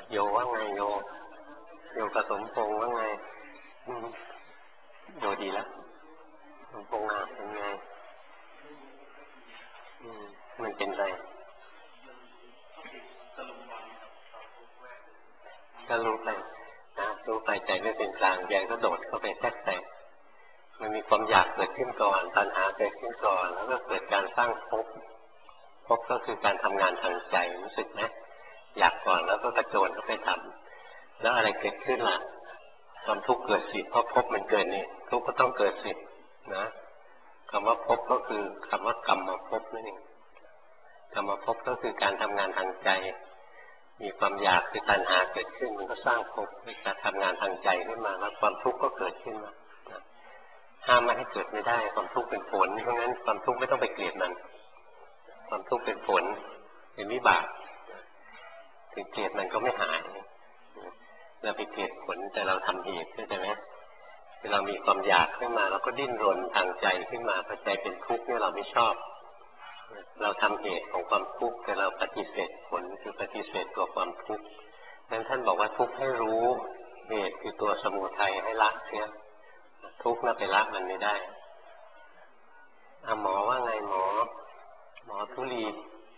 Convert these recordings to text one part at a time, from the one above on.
โยว่าไงโยกับสมพงษ์ว่าไงโยดีแล้วสมพงษ์เป็นไงมันเป็นไรก็รู้ไปนะรู้ไปใจไม่เป็นกลางใจก็โดดเข้าไปแทรกแซงมันมีความอยากเกิดขึ้นก่อนตัณหาเกิดขึ้นก่อนแล้วก็เกิดการสร้างภพก็คือการทำงานทางใจรู้สึกไหมอยากก่อนแล้วก็กระโจนเข้าไปทำแล้วอะไรเกิดขึ้นล่ะความทุกข์เกิดสิเพราะภพมันเกิดนี่ทุกข์ก็ต้องเกิดสินะคำว่าภพก็คือคำว่ากรรมภพนั่นเองกรรมภพก็คือการทำงานทางใจมีความอยากคือตัณหาเกิดขึ้นมันก็สร้างภพมีการทำงานทางใจขึ้นมาแล้วความทุกข์ก็เกิดขึ้นมาห้ามไม่ให้เกิดไม่ได้ความทุกข์เป็นผลเพราะงั้นความทุกข์ไม่ต้องไปเกลียดมันความทุกข์เป็นผลเป็นวิบากถึงเกลียดมันก็ไม่หายเราไปเกลียดผลแต่เราทำเหตุใช่ไหมเรามีความอยากขึ้นมาเราก็ดิ้นรนทางใจขึ้นมาพอใจเป็นทุกข์เนี่ยเราไม่ชอบเราทำเหตุของความทุกข์แต่เราปฏิเสธผลคือปฏิเสธตัวความทุกข์นั้นท่านบอกว่าทุกข์ให้รู้เหตุคือตัวสมุทัยให้ละเสียทุกข์น่ะไปละมันไม่ได้หมอว่าไงหมอทุลี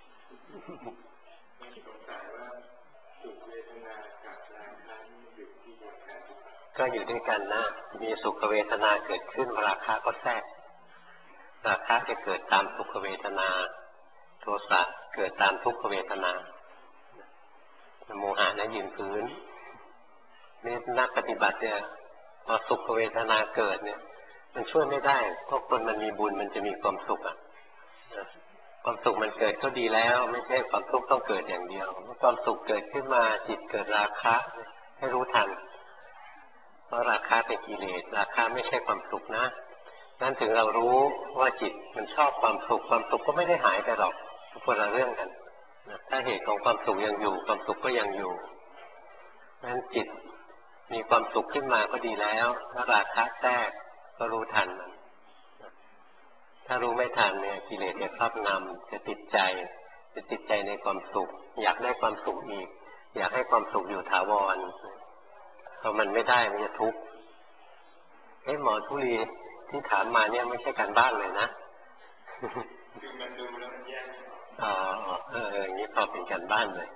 ก็อยู่ด้วยกันนะมีสุขเวทนาเกิดขึ้นราคะก็แทรกราคะจะเกิดตามสุขเวทนาโทสะเกิดตามทุกขเวทนาโมหะนั้นยืนพื้นนี่นักปฏิบัติเนี่ยพอสุขเวทนาเกิดเนี่ยมันช่วยไม่ได้เพราะคนมันมีบุญมันจะมีความสุขความสุขมันเกิดก็ดีแล้วไม่ใช่ความทุกข์ต้องเกิดอย่างเดียวความสุขเกิดขึ้นมาจิตเกิดราคะให้รู้ทันเพราะราคะเป็นกิเลสราคะไม่ใช่ความสุขนะนั่นถึงเรารู้ว่าจิตมันชอบความสุขก็ไม่ได้หายไปหรอกคนละเรื่องกันถ้าเหตุของความสุขยังอยู่ความสุขก็ยังอยู่นั้นจิตมีความสุขขึ้นมาก็ดีแล้วถ้าราคะแทรกก็รู้ทันมันถ้ารู้ไม่ทันเนี่ยกิเลสจะครอบงำจะติดใจในความสุขอยากได้ความสุขอีกอยากให้ความสุขอยู่ถาวรพอมันไม่ได้มันจะทุกข์หมอทุลีที่ถามมาเนี่ยไม่ใช่การบ้านเลยนะคือมันดูแล้วมันแยกอย่างนี้พอเป็นการบ้านเลย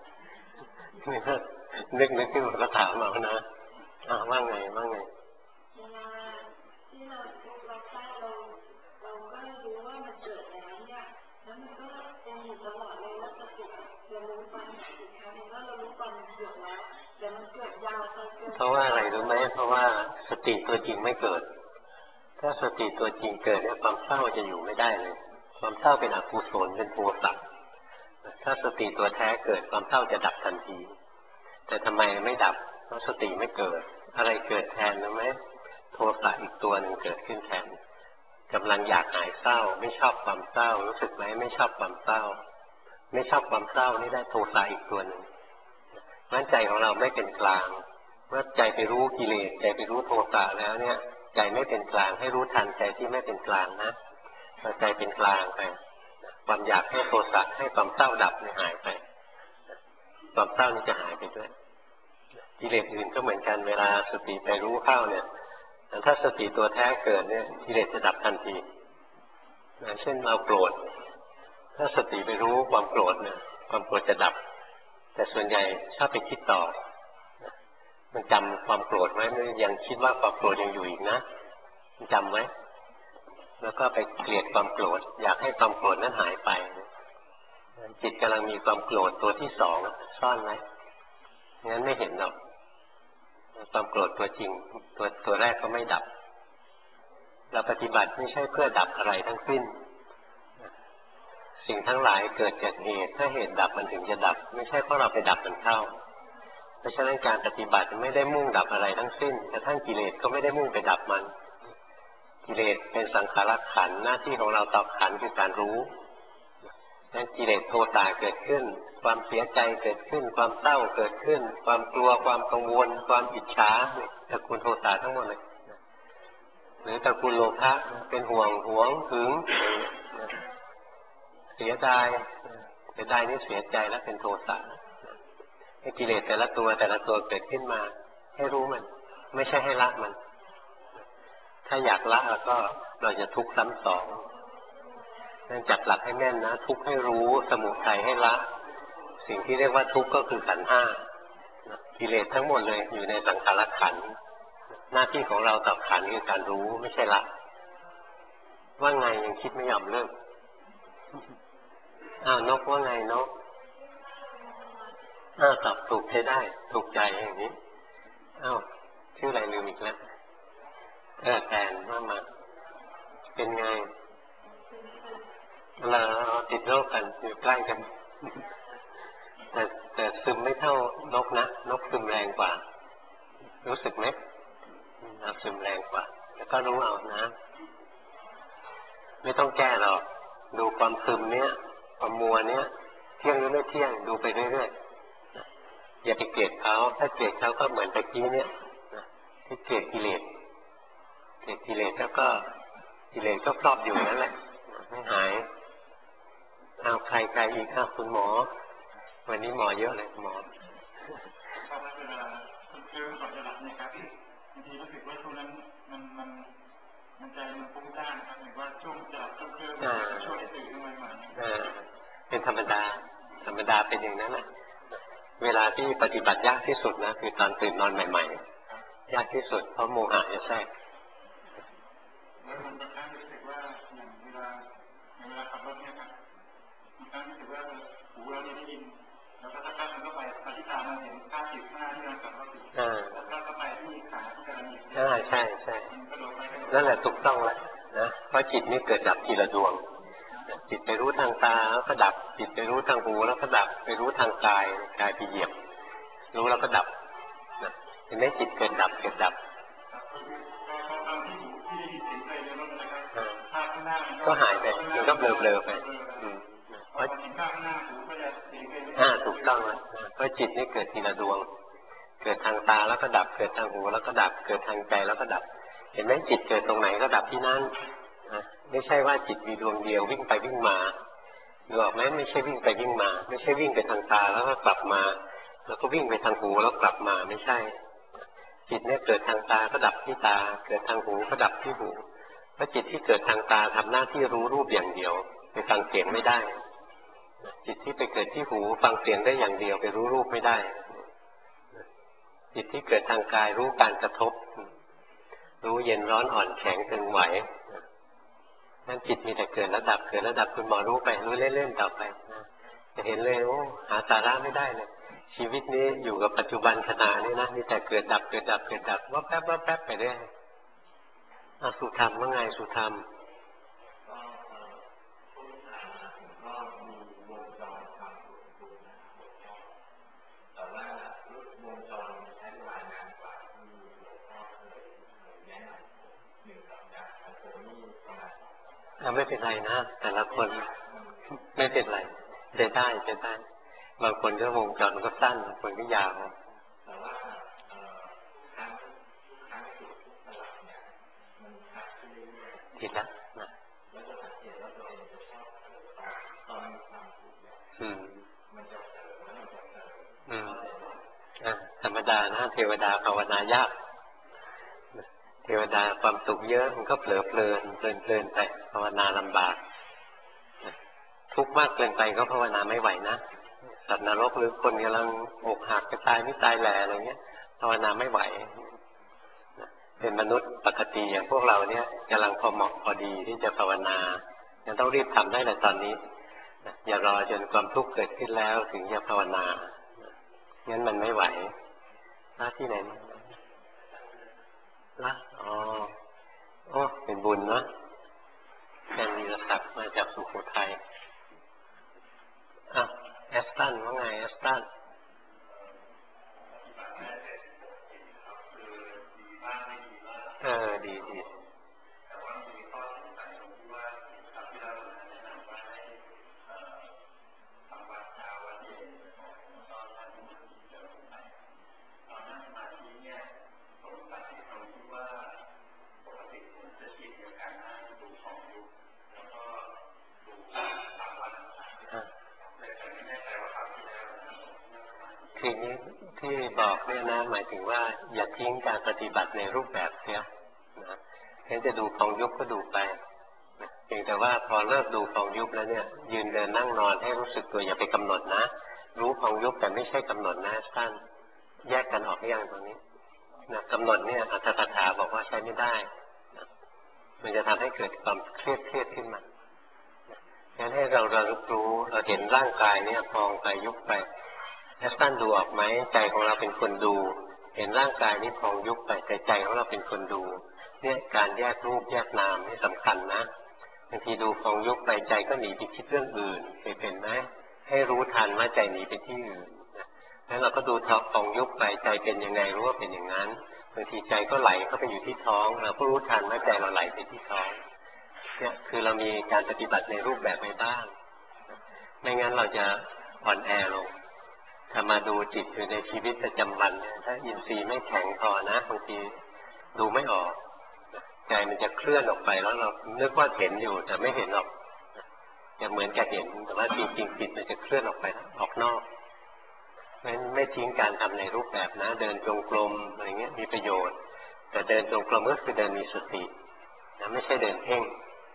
นึกขึ้นมาก็ถามเอานะว่าไงเวลาที่เราใช้เราก็รู้ว่ามันเกิดแล้วเนี่ยแล้วมันก็ยังอยู่ตลอดเลยว่าสติเรารู้ตอนสุดท้ายว่าเรารู้ตอนมันเกิดแล้วแต่มันเกิดยาวไปเพราะว่าอะไรรู้ไหมเพราะว่าสติตัวจริงไม่เกิดถ้าสติตัวจริงเกิดเนี่ยความเศร้าจะอยู่ไม่ได้เลยความเศร้าเป็นอกุศลเป็นโทสะถ้าสติตัวแท้เกิดความเศร้าจะดับทันทีแต่ทำไมไม่ดับเพราะสติไม่เกิดอะไรเกิดแทนรู้ไหมโทสะอีกตัวหนึ่งเกิดขึ้นแทนกำลังอยากหายเศร้าไม่ชอบความเศร้ารู้สึกไหมไม่ชอบความเศร้าไม่ชอบความเศร้านี่ได้โทสะอีกตัวหนึ่งงั้นใจของเราไม่เป็นกลางเมื่อใจไปรู้กิเลสใจไปรู้โทสะแล้วเนี่ยใจไม่เป็นกลางให้รู้ทันใจที่ไม่เป็นกลางนะพอใจเป็นกลางไปความอยากให้โทสะให้ความเศร้าดับเนี่ยหายไปความเศร้านี่จะหายไปด้วยกิเลสอื่นก็เหมือนกันเวลาสติไปรู้เข้าเนี่ยถ้าสติตัวแท้เกิดเนี่ยกิเลสจะดับทันทีเช่นเราโกรธถ้าสติไปรู้ความโกรธเนี่ยความโกรธจะดับแต่ส่วนใหญ่ชอบไปคิดต่อมันจำความโกรธไว้มันยังคิดว่าความโกรธยังอยู่อีกนะมันจำไว้แล้วก็ไปเกลียดความโกรธอยากให้ความโกรธนั้นหายไปจิตกำลังมีความโกรธตัวที่สองซ่อนไว้งั้นไม่เห็นหรอกความโกรธตัวจริงตัวแรกก็ไม่ดับเราปฏิบัติไม่ใช่เพื่อดับอะไรทั้งสิ้นสิ่งทั้งหลายเกิดจากเหตุถ้าเหตุดับมันถึงจะดับไม่ใช่เพราะเราไปดับมันเข้าเพราะฉะนั้นการปฏิบัติไม่ได้มุ่งดับอะไรทั้งสิ้นกระทั่งกิเลสก็ไม่ได้มุ่งไปดับมันกิเลสเป็นสังขารขันธ์หน้าที่ของเราต่อขันธ์คือการรู้นั้นกิเลสโทสะเกิดขึ้นความเสียใจเกิดขึ้นความเศร้าเกิดขึ้นความกลัวความกังวลความอิจฉาตระกูลโทสะทั้งหมดเลยหรือตระกูลโลภะเป็นห่วงหวงหึงเสียดายนี่เสียใจแล้วเป็นโทสะให้กิเลสแต่ละตัวแต่ละตัวเกิดขึ้นมาให้รู้มันไม่ใช่ให้ละมันถ้าอยากละก็เราจะทุกข์ซ้ำสองนั่นจับหลักให้แน่นนะทุกข์ให้รู้สมุทัยให้ละสิ่งที่เรียกว่าทุกข์ก็คือขันธ์ห้ากิเลสทั้งหมดเลยอยู่ในสังขารขันธ์หน้าที่ของเราต่อขันธ์คือการรู้ไม่ใช่ละว่าไงยังคิดไม่ยอมเลิกนกว่าไงนกตอบถูกใช้ได้ถูกใจอย่างนี้ชื่ออะไรลืมอีกแล้วแฟนว่ามาเป็นไงเราติดโรคกันอยู่ใกล้กันแต่ซึมไม่เท่านกนะนกซึมแรงกว่ารู้สึกไหมซึมแรงกว่าแล้วก็รู้เอานะไม่ต้องแก้หรอกดูความซึมเนี้ยความมัวเนี้ยเที่ยงหรือไม่เที่ยงดูไปเรื่อยๆอย่าไปเกลียดเขาถ้าเกลียดเขาก็เหมือนตะกี้เนี้ยที่เกลียดกิเลสแล้วก็กิเลสก็ครอบอยู่นั่นแหละไม่หายเอาใครอีกคุณหมอวันนี้หมอเยอะเลยหมอครับเวลาเจอก่อนจะหลับเนี่ยครับบางทีรู้สึกว่าช่วงนั้นมันใจมันฟุ้งซ่านครับหรือว่าช่วงจะหลับช่วงเจอช่วงที่ตื่นขึ้นมาใหม่เป็นธรรมดาเป็นอย่างนั้นแหละเวลาที่ปฏิบัติยากที่สุดนะคือตอนตื่นนอนใหม่ๆยากที่สุดเพราะโมหะจะแทรกแล้วมันบางครั้งรู้สึกว่าอย่างเวลาขับรถเนี่ยครับบางครั้งรู้สึกว่าหูเราได้ยินแล้วก็ถ้ามันก็ไปอธิษฐานเราเห็นภาพจิตหน้าที่เราขับรถอยู่แล้วก็ไปที่ขาที่กำลังมีใช่นั่นแหละถูกต้องแล้วนะเพราะจิตนี่เกิดดับทีละดวงจิตไปรู้ทางตาแล้วก็ดับจิตไปรู้ทางหูแล้วก็ดับไปรู้ทางกายไปเหยียบรู้แล้วก็ดับเห็นไหมจิตเกิดดับก็หายไปมันก็เบลอไปเพราะถูกต้องแล้วเพราะจิตนี่เกิดทีละดวงเกิดทางตาแล้วก็ดับเกิดทางหูแล้วก็ดับเกิดทางใจแล้วก็ดับเห็นไหมจิตเกิดตรงไหนก็ดับที่นั่นไม่ใช่ว่าจิตมีดวงเดียววิ่งไปวิ่งมาดูออกไหมไม่ใช่วิ่งไปวิ่งมาไม่ใช่วิ่งไปทางตาแล้วก็กลับมาแล้วก็วิ่งไปทางหูแล้วกลับมาไม่ใช่จิตเนี่ยเกิดทางตาก็ดับที่ตาเกิดทางหูก็ดับที่หูเพราะจิตที่เกิดทางตาทำหน้าที่รู้รูปอย่างเดียวไปฟังเสียงไม่ได้จิตที่ไปเกิดที่หูฟังเสียงได้อย่างเดียวไปรู้รูปไม่ได้จิตที่เกิดทางกายรู้การกระทบรู้เย็นร้อนอ่อนแข็งตึงไหวนั่นจิตมีแต่เกิดแล้วดับคุณหมอรู้ไปรู้เล่นๆต่อไปจะเห็นเลยโอ้หาสาระไม่ได้เลยชีวิตนี้อยู่กับปัจจุบันขณะนี้นะมีแต่เกิดดับว่าแป๊บไปเรื่อยสุธรรมว่าไงสุธรรมไม่เป็นไรนะแต่ละคนไม่เป็นไรจะได้บางคนก็วงจรก็สั้นบางคนก็ยาวผิดแล้วนะธรรมดานะเทวดาภาวนายากเทวดาความสุขเยอะมันก็เผลอเพลินไปภาวนาลำบากทุกข์มากเกินไปก็ภาวนาไม่ไหวนะสัตว์นรกหรือคนกำลังอกหักจะตายไม่ตายแหล่อะไรเงี้ยภาวนาไม่ไหวเป็นมนุษย์ปกติอย่างพวกเราเนี่ยกำลังพอเหมาะพอดีที่จะภาวนายังต้องรีบทำได้ในตอนนี้อย่ารอจนความทุกข์เกิดขึ้นแล้วถึงจะภาวนางั้นมันไม่ไหวที่ไหนละโอ้เป็นบุญนะแฟนมีศักดิ์มาจากสุโขทัยแอสตันว่าไงแอสตันดีคือนี้ที่บอกเนี่ยนะหมายถึงว่าอย่าทิ้งการปฏิบัติในรูปแบบเสียนะงั้นจะดูพองยุบก็ดูไปเพียงแต่ว่าพอเลิกดูพองยุบแล้วเนี่ยยืนเดินนั่งนอนให้รู้สึกตัวอย่าไปกำหนดนะรู้พองยุบแต่ไม่ใช่กำหนดนะท่านแยกกันออกอย่างตรงนี้นะกำหนดเนี่ยอัตถกถาบอกว่าใช้ไม่ได้นะมันจะทำให้เกิดความเครียดขึ้นมางั้นให้เราระลึกรู้เราเห็นร่างกายเนี่ยพองไปยุบไปแล้วท่านดูออกไหมใจของเราเป็นคนดูเห็นร่างกายนี้พองยุบไปแต่ใจของเราเป็นคนดูเนี่ยการแยกรูปแยกนามนี่สำคัญนะบางทีดูพองยุบไปใจก็หนีไปคิดเรื่องอื่นเคยเป็นไหมให้รู้ทันว่าใจหนีไปที่อื่นแล้วเราก็ดูท้องพองยุบไปใจเป็นยังไงรู้ว่าเป็นอย่างนั้นบางทีใจก็ไหลเข้าไปอยู่ที่ท้องเราก็รู้ทันว่าใจเราไหลไปที่ท้องเนี่ยคือเรามีการปฏิบัติในรูปแบบไปบ้างไม่งั้นเราจะอ่อนแอลงถ้ามาดูจิตอยู่ในชีวิตประจำวันเนี่ยถ้าอินทรีย์ไม่แข็งพอนะบางทีดูไม่ออกใจมันจะเคลื่อนออกไปแล้วเรานึกว่าเห็นอยู่แต่ไม่เห็นหรอกจะเหมือนกับเห็นแต่ว่าจริงๆจิตมันจะเคลื่อนออกไปออกนอกไม่ทิ้งการทำในรูปแบบนะเดินจงกรมอะไรเงี้ยมีประโยชน์แต่เดินจงกรมก็คือเดินมีสตินะไม่ใช่เดินเพ่ง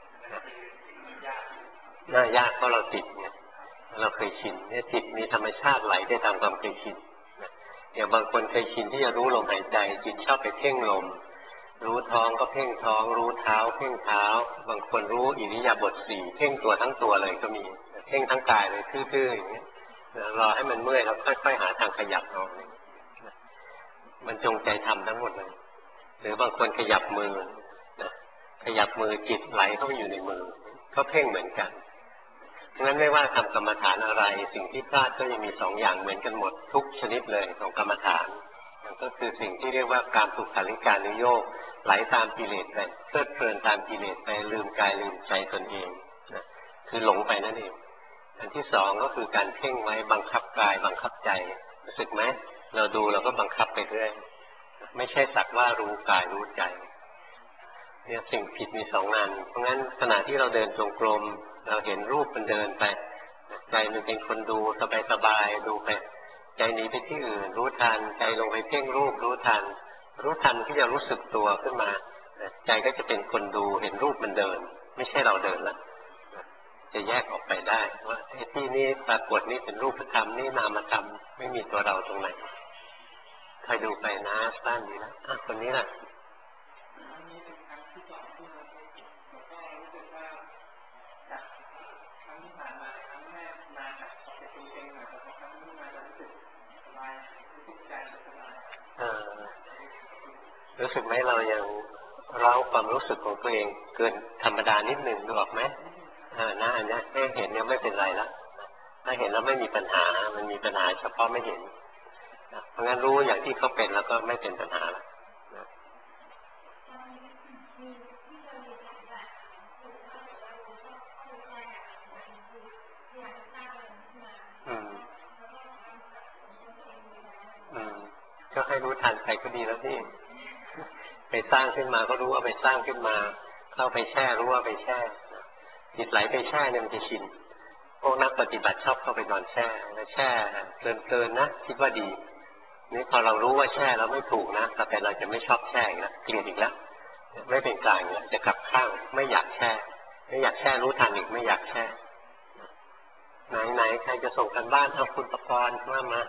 น่ายากเพราะเราติดเนี่ยเราเคยชินเนี่ยจิตมีธรรมชาติไหลได้ตามความเคยชินอย่างบางคนเคยชินที่จะรู้ลมหายใจจิตชอบไปเพ่งลมรู้ท้องก็เพ่งท้องรู้เท้าเพ่งเท้าบางคนรู้อิริยาบถสี่เพ่งตัวทั้งตัวเลยก็มีเพ่งทั้งกายเลยทื่อๆอย่างเงี้ยรอให้มันเมื่อยแล้วค่อยๆหาทางขยับเอามันจงใจทำทั้งหมดเลยหรือบางคนขยับมือนะขยับมือจิตไหลเข้าไปอยู่ในมือก็เพ่งเหมือนกันงั้นไม่ว่าทำกรรมฐานอะไรสิ่งที่พลาดก็ยังมีสองอย่างเหมือนกันหมดทุกชนิดเลยของกรรมฐานก็คือสิ่งที่เรียกว่าการฝึกขันธ์การนิโยกไหลตามกิเลสไปเพลิดเพลินตามกิเลสไปลืมกายลืมใจตนเองนะคือหลงไปนั่นเองอันที่สองก็คือการเพ่งไว้บังคับกายบังคับใจรู้สึกไหมเราดูเราก็บังคับไปเรื่อยไม่ใช่สักว่ารู้กายรู้ใจเนี่ยสิ่งผิดมีสองงานเพราะงั้นขณะที่เราเดินจงกรมเราเห็นรูปมันเดินไปใจมันเป็นคนดูสบายๆดูไปใจหนีไปที่อื่นรู้ทันใจลงไปเพ่งรูปรู้ทันที่จะรู้สึกตัวขึ้นมาใจก็จะเป็นคนดูเห็นรูปมันเดินไม่ใช่เราเดินละจะแยกออกไปได้ว่าไอ้ที่นี่ปรากฏนี่เป็นรูปธรรมนี่นามธรรมไม่มีตัวเราตรงไหนใครดูไปนะสั้นดีนะคนนี้ล่ะรู้สึกไหมเรายังเล่าความรู้สึกของตัวเองเกินธรรมดานิดหนึ่งดูออกไหมนะอันนี้ถ้าเห็นเนี่ยไม่เป็นไรละถ้าเห็นแล้วไม่มีปัญหามันมีปัญหาเฉพาะไม่เห็นเพราะงั้นรู้อย่างที่เขาเป็นแล้วก็ไม่เป็นปัญหาละก็ให้รู้ทันไปก็ดีแล้วนี่ไปสร้างขึ้นมาก็รู้ว่าไปสร้างขึ้นมาเข้าไปแช่รู้ว่าไปแช่จิตไหลไปแช่เนี่ยมันจะชินพวกนักปฏิบัติชอบเข้าไปนอนแช่แล้วแช่เพลินๆนะคิดว่าดีนี่พอเรารู้ว่าแช่แล้วไม่ถูกนะแต่เราจะไม่ชอบแช่อีกแล้วเกลียดอีกแล้วไม่เป็นกลางอีกแล้วจะกลับข้างไม่อยากแช่รู้ทันอีกไม่อยากแช่ไหนใครจะส่งกันบ้านเอาคุณประกรณ์มา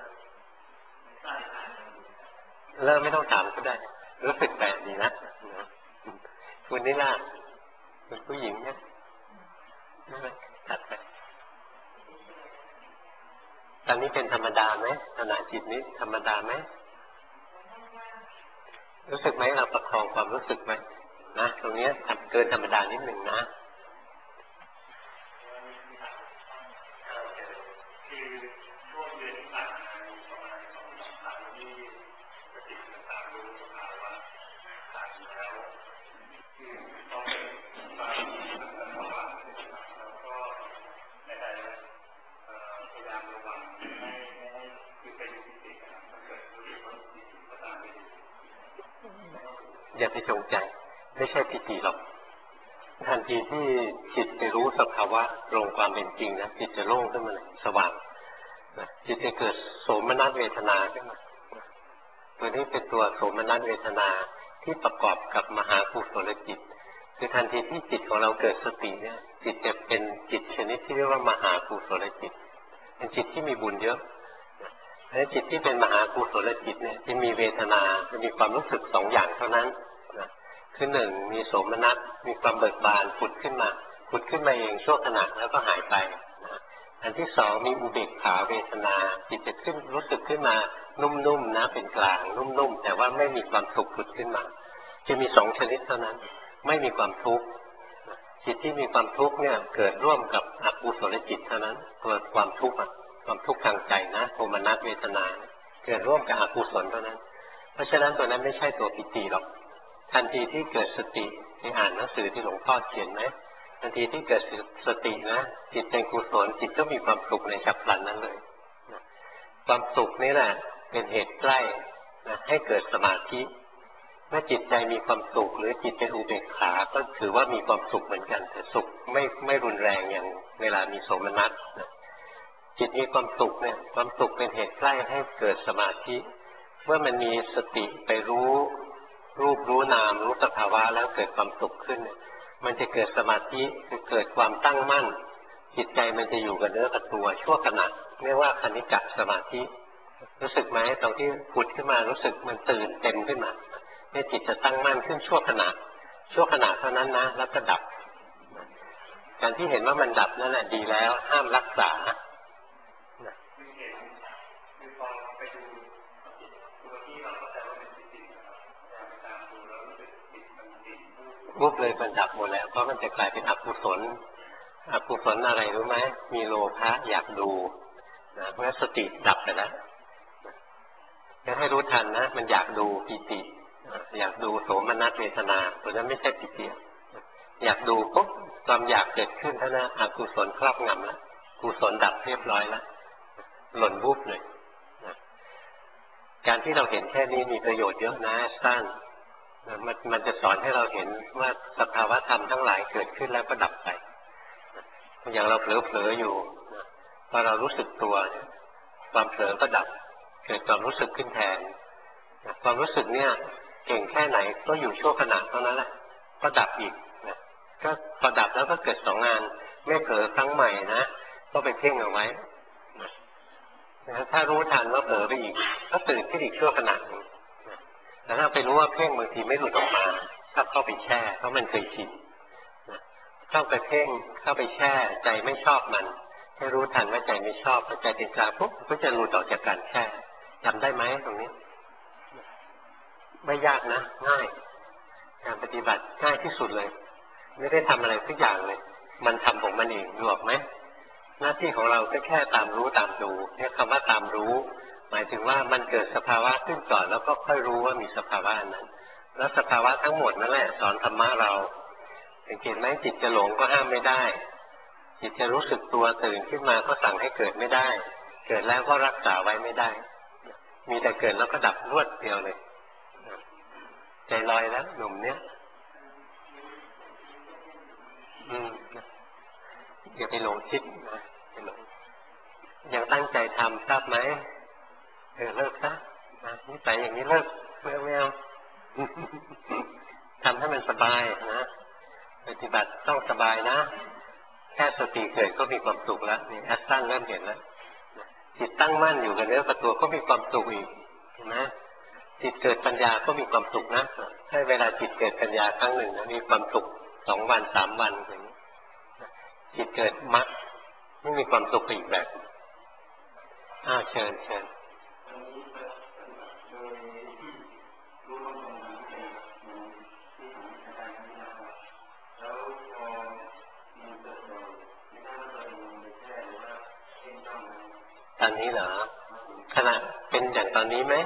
เริ่มไม่ต้องถามก็ได้รู้สึกแปลกดีนะคุณนี่ล่ะเป็นผู้หญิงเนี่ยตัดไปตอนนี้เป็นธรรมดาไหมขณะจิตนี้ธรรมดาไหมรู้สึกไหมเราประคองความรู้สึกไหมนะตรงนี้เกินธรรมดานิดหนึ่งนะอย่าไปจงใจไม่ใช่ปิติหรอกทันทีที่จิตไปรู้สภาวะตรงความเป็นจริงนะจิตจะโล่งขึ้นมาเลยสว่างจิตจะเกิดโสมนัสเวทนาขึ้นมาตัวนี้เป็นตัวโสมนัสเวทนาที่ประกอบกับมหากุศลจิตคือทันทีที่จิตของเราเกิดสติเนี่ยจิตจะเป็นจิตชนิดที่เรียกว่ามหากุศลจิตเป็นจิตที่มีบุญเยอะและจิตที่เป็นมหากุศลจิตเนี่ยจะมีเวทนาจะมีความรู้สึกสองอย่างเท่านั้นคือหนึ่งมีโสมนัสมีความเบิกบานผุดขึ้นมาเองชั่วขณะแล้วก็หายไปอันที่สองมีอุเบกขาเวทนาจิตจะขึ้นรู้สึกขึ้นมานุ่มๆนะเป็นกลางนุ่มๆแต่ว่าไม่มีความสุขผุดขึ้นมาจะมีสองชนิดเท่านั้นไม่มีความทุกข์จิตที่มีความทุกข์เนี่ยเกิดร่วมกับอกุศลจิตเท่านั้นตัวความทุกข์ความทุกข์ทางใจนะโทมนัสเวทนาเกิดร่วมกับอกุศลเท่านั้นเพราะฉะนั้นตัวนั้นไม่ใช่ตัวปิติหรอกทันทีที่เกิดสติไปอ่านหนังสือที่หลวงพ่อเขียนไหมทันทีที่เกิดสตินะจิตเป็นกุศลจิตก็มีความสุขในฉับพลันนั้นเลยความสุขนี่แหละเป็นเหตุใกล้ให้เกิดสมาธิเมื่อจิตใจมีความสุขหรือจิตเป็นอุเบกขาก็ถือว่ามีความสุขเหมือนกันแต่สุขไม่รุนแรงอย่างเวลามีโสมนัสจิตมีความสุขเนี่ยความสุขเป็นเหตุใกล้ให้เกิดสมาธิเมื่อมันมีสติไปรู้รูปรู้นามรู้สภาวะแล้วเกิดความสุขขึ้นมันจะเกิดสมาธิคือเกิดความตั้งมั่นจิตใจมันจะอยู่กับเนื้อกับตัวชั่วขณะเรียกว่าคณิกะสมาธิรู้สึกไหมตอนที่ผุดขึ้นมารู้สึกมันตื่นเต็มขึ้นมาเนี่ยจิตจะตั้งมั่นขึ้นชั่วขณะเท่านั้นนะแล้วก็ดับการที่เห็นว่ามันดับนั่นแหละดีแล้วห้ามรักษารูปเลยมันดับหมดแล้วเพราะมันจะกลายเป็นอกุศลอะไรรู้ไหมมีโลภะอยากดูนะเพราะสติดับไปแล้วจะให้รู้ทันนะมันอยากดูปิติอยากดูโสมนัสเวทนาตัวนั้นไม่ใช่ปิติอยากดูปุ๊บความอยากเกิดขึ้นเท่านั้นอกุศลครอบงำแล้วกุศลดับเรียบร้อยแล้วหล่นวุบเลยการที่เราเห็นแค่นี้มีประโยชน์เยอะนะสั้นมันจะสอนให้เราเห็นว่าสภาวะธรรมทั้งหลายเกิดขึ้นแล้วก็ดับไปอย่างเราเผลอๆอยู่พอเรารู้สึกตัวความเผลอก็ดับเกิดความรู้สึกขึ้นแทนความรู้สึกเนี่ยเก่งแค่ไหนก็อยู่ชั่วขณะเท่านั้นแหละก็ดับอีกก็พอดับแล้วก็เกิดสองงานไม่เผลอครั้งใหม่นะก็ไปเพ่งเอาไว้ถ้ารู้ทันว่าเผลอไปอีกก็ตื่นขึ้นอีกชั่วขณะแต่ถ้าไปรู้ว่าเพ่งบางทีไม่หลุดออกมาถ้าเข้าไปแช่เพราะมันเคยชินเข้าไปเพ่งเข้าไปแช่ใจไม่ชอบมันให้รู้ทันว่าใจไม่ชอบพอใจเป็นกลางปุ๊บก็จะหลุดออกจากการแช่จำได้ไหมตรงนี้ไม่ยากนะง่ายการปฏิบัติง่ายที่สุดเลยไม่ได้ทำอะไรทุกอย่างเลยมันทำของมันเองรู้ไหมหน้าที่ของเราก็แค่ตามรู้ตามดูเนี่ยคำว่าตามรู้หมายถึงว่ามันเกิดสภาวะขึ้นก่อนแล้วก็ค่อยรู้ว่ามีสภาวะนั้นแล้วสภาวะทั้งหมดนั่นแหละสอนธรรมะเราเห็นไหมจิตจะหลงก็ห้ามไม่ได้จิตจะรู้สึกตัวตื่นขึ้นมาก็สั่งให้เกิดไม่ได้เกิดแล้วก็รักษาไว้ไม่ได้มีแต่เกิดแล้วก็ดับรวดเดียวเลยใจลอยแล้วหนุ่มเนี้ยอย่าไปหลงคิดนะยังตั้งใจทำทราบไหมเลิกซะนิสัยอย่างนี้เลิกไม่เอาทำให้มันสบายนะปฏิบัติต้องสบายนะแค่สติเกิดก็มีความสุขแล้วนี่แอคชั่นเริ่มเห็นแล้วจิตตั้งมั่นอยู่กับเนื้อกับตัวก็มีความสุขอีกเห็นไหมจิตเกิดปัญญาก็มีความสุขนะให้เวลาจิตเกิดปัญญาครั้งหนึ่งนะมีความสุข2 วัน3 วันอย่างนี้จิตเกิดมรรคไม่มีความสุขอีกแบบเชิญตอนนี้เหรอขณะเป็นอย่างตอนนี้ไหม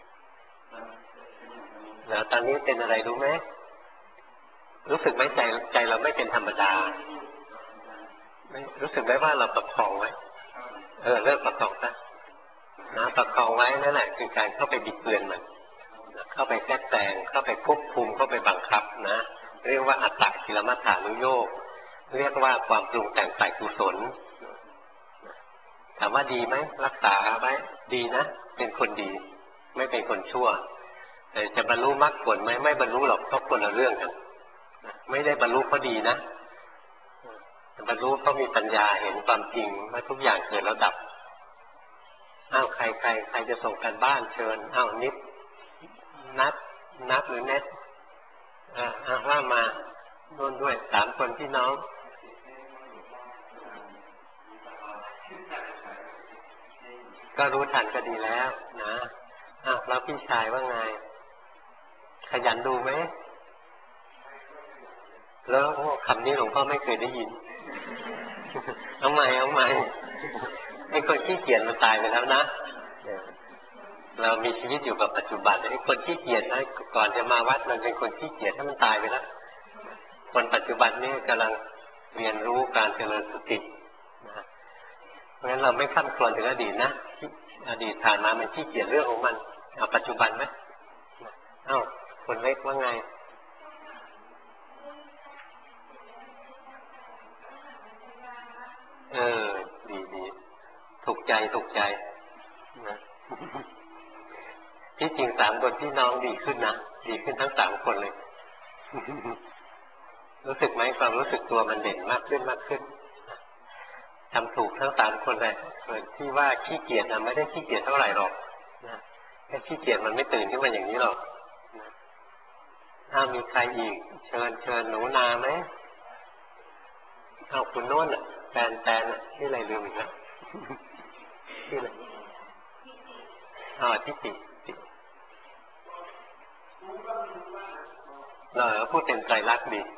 แล้วตอนนี้เป็นอะไรรู้ไหมรู้สึกไหมใจเราไม่เป็นธรรมดาไม่รู้สึกไหมว่าเราประคองไว้เลิกประคองซะนะประคองไว้นั่นแหละคือการเข้าไปบิดเบือนมันเข้าไปแทรกแซงเข้าไปควบคุมเข้าไปบังคับนะเรียกว่าอัตตกิลมัฏฐานุโยคเรียกว่าความปรุงแต่งฝ่ายกุศลถามว่าดีไหมรักษาไว้ดีนะเป็นคนดีไม่เป็นคนชั่วแต่จะบรรลุมรรคผลไหมไม่บรรลุหรอกเพราะคนละเรื่องกันไม่ได้บรรลุเพราะดีนะบรรลุเพราะมีปัญญาเห็นความจริงว่าทุกอย่างเกิดแล้วดับใครจะส่งกันบ้านเชิญนิดนัดหรือเน็ตว่ามาโน่นด้วย3 คนพี่น้องก็รู้ทันก็ดีแล้วนะแล้วพี่ชายว่าไงขยันดูไหมแล้วคำนี้หลวงพ่อไม่เคยได้ยินเอาใหม่ไอ้คนขี้เกียจมันตายไปแล้วนะเรามีชีวิตอยู่กับปัจจุบันไอ้คนขี้เกียจนะก่อนจะมาวัดมันเป็นคนขี้เกียจถ้ามันตายไปแล้วคนปัจจุบันนี่กำลังเรียนรู้การเจริญสตินะเพราะฉะนั้นเราไม่ข้ามครวญถึงอดีตนะอดีตผ่านมามันขี้เกียจเรื่องของมันเอาปัจจุบันไหมคนเล็กว่าไงดีถูกใจนะที่จริง3 คนพี่น้องดีขึ้นนะดีขึ้นทั้ง3 คนเลยรู้สึกไหมความรู้สึกตัวมันเด่นมากขึ้นทำถูกทั้ง3 คนเลยส่วนที่ว่าขี้เกียจไม่ได้ขี้เกียจเท่าไหร่หรอกแค่ขี้เกียจมันไม่ตื่นขึ้นมาอย่างนี้หรอกมีใครอีกเชิญหนูนาไหมคุณโน่นแฟนชื่ออะไรลืมอีกแล้วชื่ออะไรทิติพูดเป็นไตรลักษณ์ดี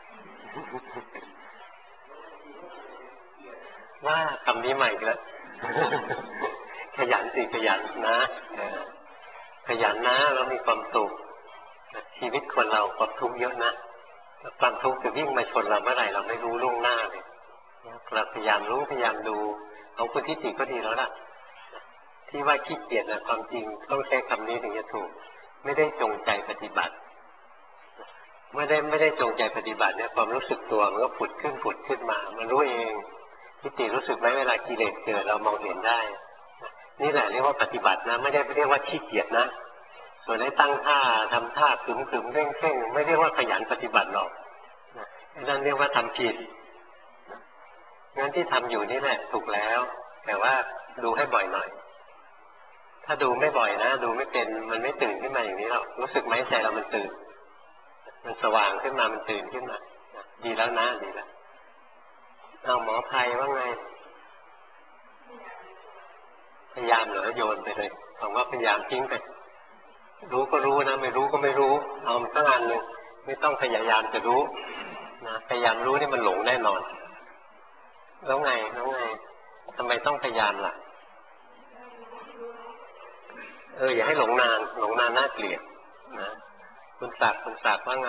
ว่าคำนี้ใหม่แล้วขยันนะขยันนะแล้วมีความสุขชีวิตคนเราความทุกข์เยอะนะความทุกข์จะวิ่งมาชนเราเมื่อไหร่เราไม่รู้ล่วงหน้าเลยเราพยายามรู้พยายามดูของคุณทิฏฐิก็ดีแล้วล่ะที่ว่าขี้เกียจความจริงต้องใช้คำนี้ถึงจะถูกไม่ได้จงใจปฏิบัติไม่ได้จงใจปฏิบัติเนี่ยความรู้สึกตัวมันก็ผุดขึ้นมามันรู้เองทิฏฐิรู้สึกไหมเวลากิเลสเกิดเรามองเห็นได้นี่แหละเรียกว่าปฏิบัตินะไม่ได้เรียกว่าขี้เกียจนะส่วนได้ตั้งท่าทำท่าขึมเร่งไม่เรียกว่าขยันปฏิบัติหรอกนั่นเรียกว่าทำผิดงั้นที่ทำอยู่นี่แหละถูกแล้วแต่ว่าดูให้บ่อยหน่อยถ้าดูไม่บ่อยนะดูไม่เป็นมันไม่ตื่นขึ้นมาอย่างนี้หรอกรู้สึกไหมใจเรามันตื่นมันสว่างขึ้นมามันตื่นขึ้นมาดีแล้วนะดีแล้วหมอภัยว่าไงพยายามเหรอโยนไปเลยผมว่าพยายามทิ้งไปรู้ก็รู้นะไม่รู้ก็ไม่รู้เอาสักอันหนึ่งไม่ต้องพยายามจะรู้นะพยายามรู้นี่มันหลงแน่นอนแล้วไงทำไมต้องพยายามล่ะอย่าให้หลงนานน่าเกลียดนะคุณศักดิ์ว่าไง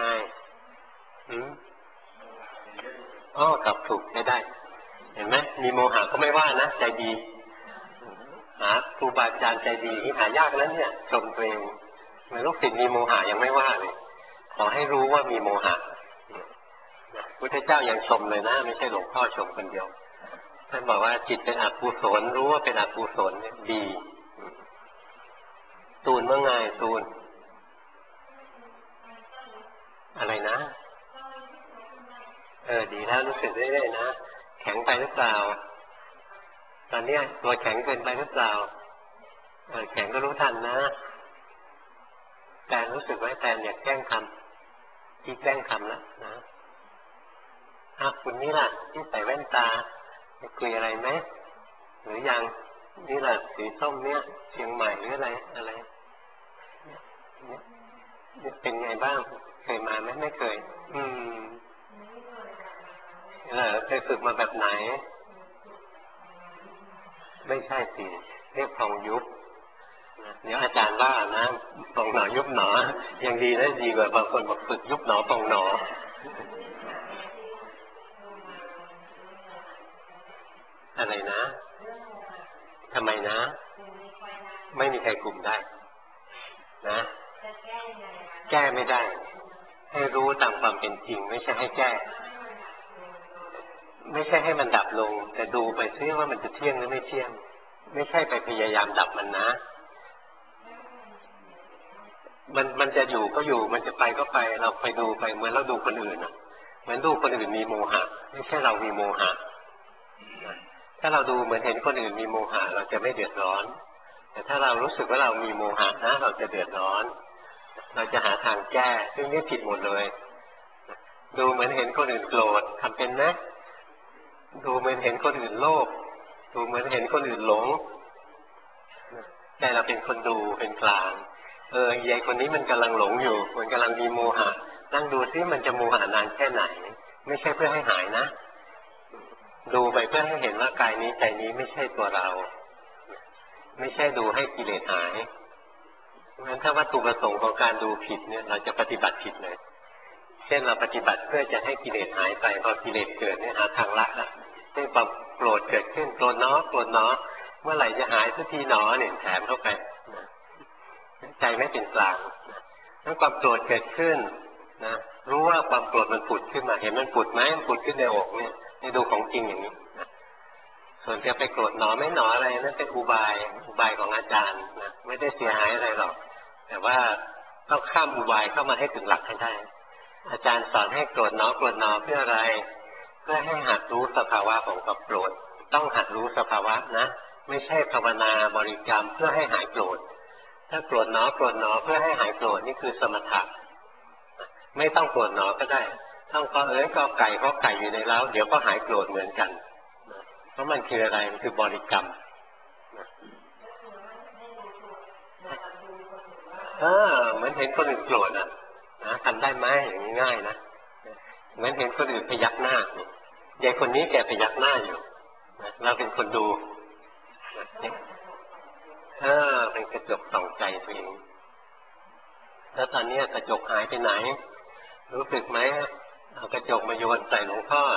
กลับถูกได้เห็นไหมมีโมหะก็ไม่ว่านะใจดีหาครูบาอาจารย์ใจดีที่หายากนั้นเนี่ยชมตัวเองลูกศิษย์มีโมหะยังไม่ว่าเลยขอให้รู้ว่ามีโมหะพุทธเจ้ายังชมเลยนะไม่ใช่หลวงพ่อชมคนเดียวท่านบอกว่าจิตเป็นอกุศลรู้ว่าเป็นอกุศลดีตูนเมื่อไงตูนอะไรนะดีแล้วรู้สึกได้ๆนะแข็งไปหรือเปล่าตอนนี้ตัวแข็งเกินไปหรือเปล่าแข็งก็รู้ทันนะแต่รู้สึกไว้แต่อย่าแกล้งทำที่แกล้งทำแล้วนะคุณนี่ล่ะที่ใส่แว่นตาจะคุยอะไรไหมหรือยังนี่ล่ะสีส้มเนี่ยเชียงใหม่หรืออะไรเนี่ยเป็นไงบ้างเคยมาไหมไม่เคยเคยฝึกมาแบบไหนไม่ใช่สิเรียกพองยุบเดี๋ยวอาจารย์ว่านะพองหนอยุบหนอยังดีนะดีกว่าบางคนบอกฝึกยุบหนอพองหนออะไรนะทำไมนะไม่มีใครกลุ่มได้นะแก้ไม่ได้ให้รู้ตามความเป็นจริงไม่ใช่ให้แก้ไม่ใช่ให้มันดับลงแต่ดูไปซิว่ามันจะเที่ยงหรือไม่เที่ยงไม่ใช่ไปพยายามดับมันนะมันจะอยู่ก็อยู่มันจะไปก็ไปเราไปดูไปเหมือนเราดูคนอื่นเหมือนดูคนอื่นมีโมหะไม่ใช่เรามีโมหะถ้าเราดูเหมือนเห็นคนอื่นมีโมหะเราจะไม่เดือดร้อนแต่ถ้าเรารู้สึกว่าเรามีโมหะนะเราจะเดือดร้อนเราจะหาทางแก้ซึ่งนี่ผิดหมดเลยดูเหมือนเห็นคนอื่นโกรธทำเป็นนะดูเหมือนเห็นคนอื่นโลภดูเหมือนเห็นคนอื่นหลงแต่เราเป็นคนดูเป็นกลางยายคนนี้มันกำลังหลงอยู่มันกำลังมีโมหะนั่งดูซิมันจะโมหะนานแค่ไหนไม่ใช่เพื่อให้หายนะดูไปเพื่อให้เห็นว่ากายนี้ใจนี้ไม่ใช่ตัวเราไม่ใช่ดูให้กิเลสหายเพราะฉะนั้นถ้าวัตถุประสงค์ของการดูผิดเนี่ยเราจะปฏิบัติผิดเลยเช่นเราปฏิบัติเพื่อจะให้กิเลสหายไปพอกิเลสเกิดเนี่ยหาทางละนะเช่นความโกรธเกิดขึ้นโกรธเนาะโกรธเนาะเมื่อไหร่จะหายสักทีหนอเนี่ยแถมเข้าไปใจไม่เป็นกลางถ้าความโกรธเกิดขึ้นนะรู้ว่าความโกรธมันผุดขึ้นมาเห็นมันผุดไหมมันผุดขึ้นในอกเนี่ยนี่ดูของจริงอย่างนี้นะส่วนจะไปโกรธหนอไม่หนออะไรนั่นเป็นอุบายของอาจารย์นะไม่ได้เสียหายอะไรหรอกแต่ว่าต้องข้ามอุบายเข้ามาให้ถึงหลักให้ได้อาจารย์สอนให้โกรธหนอโกรธหนอเพื่ออะไรเพื่อให้หัดรู้สภาวะของความโกรธต้องหัดรู้สภาวะนะไม่ใช่ภาวนาบริกรรมเพื่อให้หายโกรธถ้าโกรธหนอโกรธหนอเพื่อให้หายโกรธนี่คือสมถะไม่ต้องโกรธหนอก็ได้ต้องก็ก็ไก่ก็ไก่อยู่ในเล้าเดี๋ยวก็หายโกรธเหมือนกันเพราะมันคืออะไรมันคือบริกรรมเหมือนเห็นคนอื่นโกรธนะทำได้ไหมอย่างนี้ง่ายนะเหมือนเห็นคนอื่นพยักหน้ายายคนนี้แกพยักหน้าอยู่เราเป็นคนดูเป็นกระจกส่องใจตัวเองแล้วตอนนี้กระจกหายไปไหนรู้สึกไหมเอากระจกมาโยนใส่หลวงพ่อ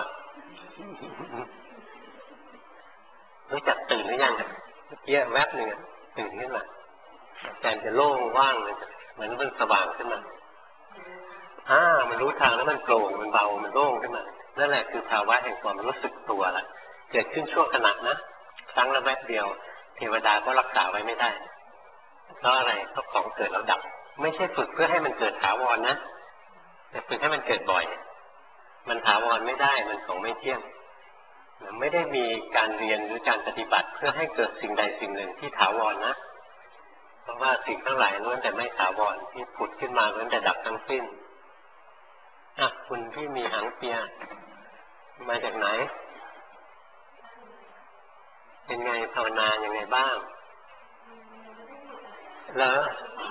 รู้จักตื่นหรือยังเมื่อกี้แวบหนึ่งตื่นขึ้นมาใจจะโล่งว่างเลยเหมือนมันสว่างขึ้นมามันรู้ทางแล้วมันโปร่งมันเบามันโล่งขึ้นมานั่นแหละคือภาวะแห่งความรู้สึกตัวละเกิดขึ้นชั่วขณะนะครั้งละแวบเดียวเทวดาก็รักษาไว้ไม่ได้เพราะอะไรเพราะของเกิดแล้วดับไม่ใช่ฝึกเพื่อให้มันเกิดถาวรนะแต่ฝึกให้มันเกิดบ่อยมันถาวรไม่ได้มันของไม่เที่ยงไม่ได้มีการเรียนหรือการปฏิบัติเพื่อให้เกิดสิ่งใดสิ่งหนึ่งที่ถาวรนะเพราะว่าสิ่งทั้งหลายล้วนแต่ไม่ถาวรที่ผุดขึ้นมาล้วนแต่ดับทั้งสิ้นคุณที่มีหางเปียมาจากไหนเป็นไงภาวนายังไงบ้างแล้ว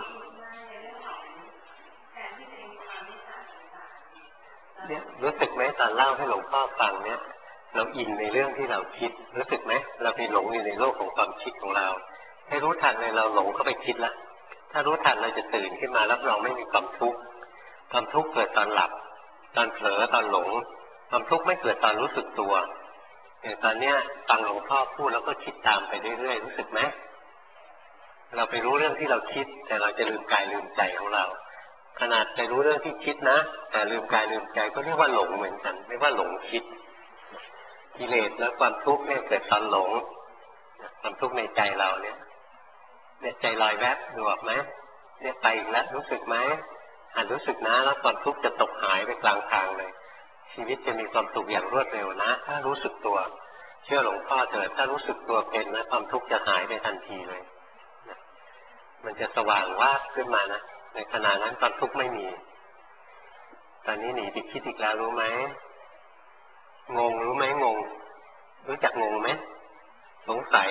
เนี่ยรู้สึกไหมตอนเล่าให้หลวงพ่อฟังเนี่ยเราอินในเรื่องที่เราคิดรู้สึกไหมเราไปหลงอยู่ในโลกของความคิดของเราให้รู้ทันเลยเราหลงเข้าไปคิดละถ้ารู้ทันเราจะตื่นขึ้นมารับรองไม่มีความทุกข์ความทุกข์เกิดตอนหลับตอนเผลอตอนหลงความทุกข์ไม่เกิดตอนรู้สึกตัวอย่างตอนเนี้ยฟังหลวงพ่อพูดแล้วก็คิดตามไปเรื่อยๆรู้สึกไหมเราไปรู้เรื่องที่เราคิดแต่เราจะลืมกายลืมใจของเราขนาดไปรู้เรื่องที่คิดนะแต่ลืมกายลืมใจก็เรียกว่าหลงเหมือนกันไม่ว่าหลงคิดกิเลสและความทุกข์เนี่ยเกิดตอนหลงความทุกข์ในใจเราเนี่ยใจลอยแวบดูออกไหมเนี่ยไปอีกแล้วรู้สึกไหมรู้สึกนะแล้วความทุกข์จะตกหายไปกลางทางเลยชีวิตจะมีความสุขอย่างรวดเร็วนะถ้ารู้สึกตัวเชื่อหลวงพ่อเถิดถ้ารู้สึกตัวเป็นนะความทุกข์จะหายไปทันทีเลยมันจะสว่างวาบขึ้นมานะในขณะนั้นความทุกข์ไม่มีตอนนี้หนีไปคิดอีกแล้วรู้ไหมงงรู้ไหมงงรู้จักงงไหมสงสัย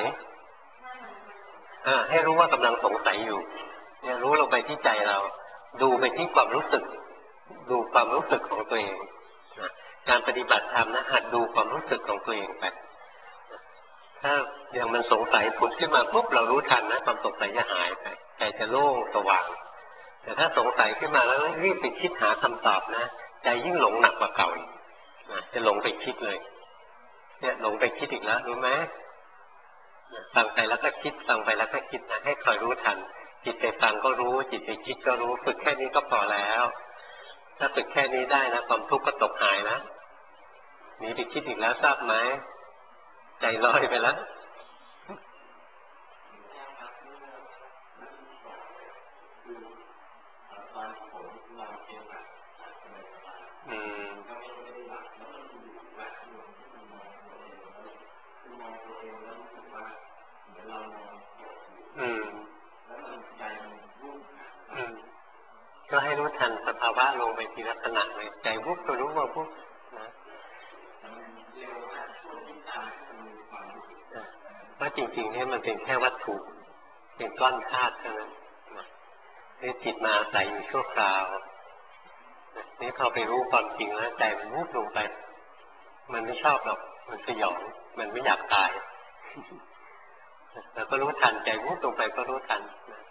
ให้รู้ว่ากำลังสงสัยอยู่เนี่ยรู้ลงไปที่ใจเราดูไปที่ความรู้สึกดูความรู้สึกของตัวเองการปฏิบัติธรรมนะหัดดูความรู้สึกของตัวเองไปถ้าอย่างมันสงสัยผุดขึ้นมาปุ๊บเรารู้ทันนะความสงสัยจะหายไปใจจะโล่งสว่างแต่ถ้าสงสัยขึ้นมาแล้วรีบไปคิดหาคำตอบนะใจยิ่งหลงหนักกว่าเก่าอีกจะหลงไปคิดเลยเนี่ยหลงไปคิดอีกแล้วรู้ไหมฟังไปแล้วก็คิดฟังไปแล้วก็คิดนะให้คอยรู้ทันจิตไปฟังก็รู้จิตไปคิดก็รู้ฝึกแค่นี้ก็พอแล้วถ้าฝึกแค่นี้ได้นะความทุกข์ก็ตกหายนะหนีไปคิดอีกแล้วทราบไหมใจลอยไปแล้วก็ให้รู้ทันสภาวะลงไปทีละขณะเลยใจวุบก็รู้ว่าวุบนะว่าจริงๆเนี่ยมันเป็นแค่วัตถุเป็นก้อนธาตุเท่านั้นนี่จิตมาอาศัยอยู่ชั่วคราวนี่พอไปรู้ความจริงแล้วใจมันวุบลงไปมันไม่ชอบหรอกมันสยองมันไม่อยากตายแล้วก็รู้ทันใจวุบลงไปก็รู้ทัน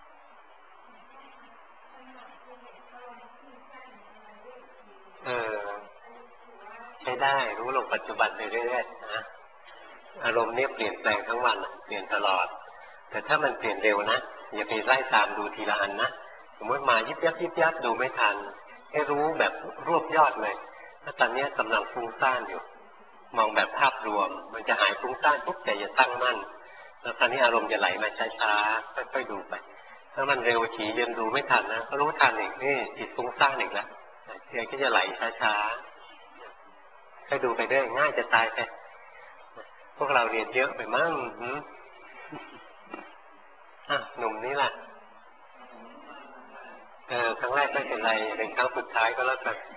ใช้ได้รู้ลงปัจจุบันไปเรื่อยๆนะอารมณ์เนี่ยเปลี่ยนแปลงทั้งวันเปลี่ยนตลอดแต่ถ้ามันเปลี่ยนเร็วนะอย่าไปไล่ตามดูทีละอันนะสมมติมายิบยับยิบยับดูไม่ทันให้รู้แบบรวบยอดเลยถ้าตอนนี้กำลังฟุ้งซ่านอยู่มองแบบภาพรวมมันจะหายฟุ้งซ่านปุ๊บแต่อย่าตั้งมั่นแล้วตอนนี้อารมณ์จะไหลมาช้าๆค่อยๆดูไปถ้ามันเร็วฉี่เดินดูไม่ทันนะก็รู้ทันอีกนี่จิตฟุ้งซ่านอีกแล้วใจก็จะไหลช้าๆค่อยดูไปเรื่อยง่ายจะตายไปพวกเราเรียนเยอะไปมั้งหนุ่มนี่ล่ะครั้งแรกไม่เป็นไรเป็นครั้งสุดท้ายก็แล้วกัน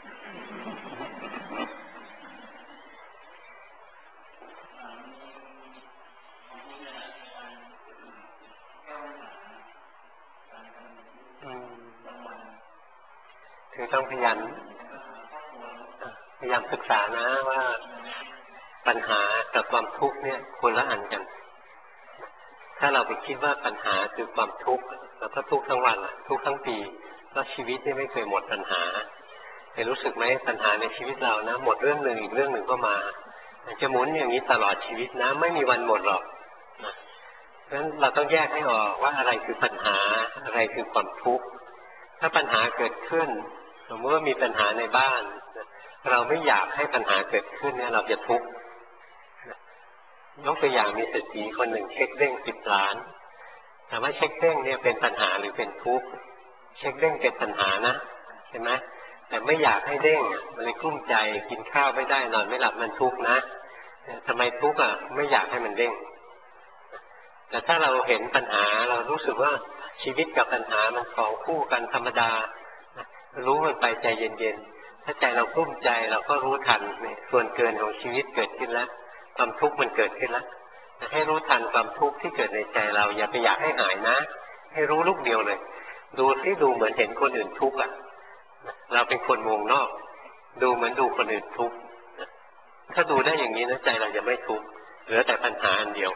คือต้องพยายามศึกษานะว่าปัญหากับความทุกข์เนี่ยคนละอันกันถ้าเราไปคิดว่าปัญหาคือความทุกข์แล้วก็ทุกข์ทั้งวันทุกข์ทั้งปีก็ชีวิตนี่ไม่เคยหมดปัญหาแต่รู้สึกไหมปัญหาในชีวิตเรานะหมดเรื่องหนึ่งอีกเรื่องหนึ่งก็มาจะหมุนอย่างนี้ตลอดชีวิตนะไม่มีวันหมดหรอกเพราะฉะนั้นเราต้องแยกให้ออกว่าอะไรคือปัญหาอะไรคือความทุกข์ถ้าปัญหาเกิดขึ้นสมมติว่ามีปัญหาในบ้านเราไม่อยากให้ปัญหาเกิดขึ้นเนี่ยเราจะทุกข์ยกตัวอย่างมีเศรษฐีคนหนึ่งเช็คเด้ง10 ล้านถามว่าเช็คเด้งเนี่ยเป็นปัญหาหรือเป็นทุกข์เช็คเด้งเป็นปัญหานะใช่ไหมแต่ไม่อยากให้เด้งมันเลยกลุ้มใจกินข้าวไม่ได้นอนไม่หลับมันทุกข์นะทำไมทุกข์ไม่อยากให้มันเด้งแต่ถ้าเราเห็นปัญหาเรารู้สึกว่าชีวิตกับปัญหามันของคู่กันธรรมดารู้มันไปใจเย็นๆถ้าใจเรากลุ้มใจเราก็รู้ทันส่วนเกินของชีวิตเกิดขึ้นแล้วความทุกข์มันเกิดขึ้นแล้วให้รู้ทันความทุกข์ที่เกิดในใจเราอย่าไปอยากให้หายนะให้รู้ลูกเดียวเลยดูที่ดูเหมือนเห็นคนอื่นทุกข์เราเป็นคนวงนอกดูเหมือนดูคนอื่นทุกข์ถ้าดูได้อย่างนี้นะใจเราจะไม่ทุกข์เหลือแต่ปัญหาอันเดียว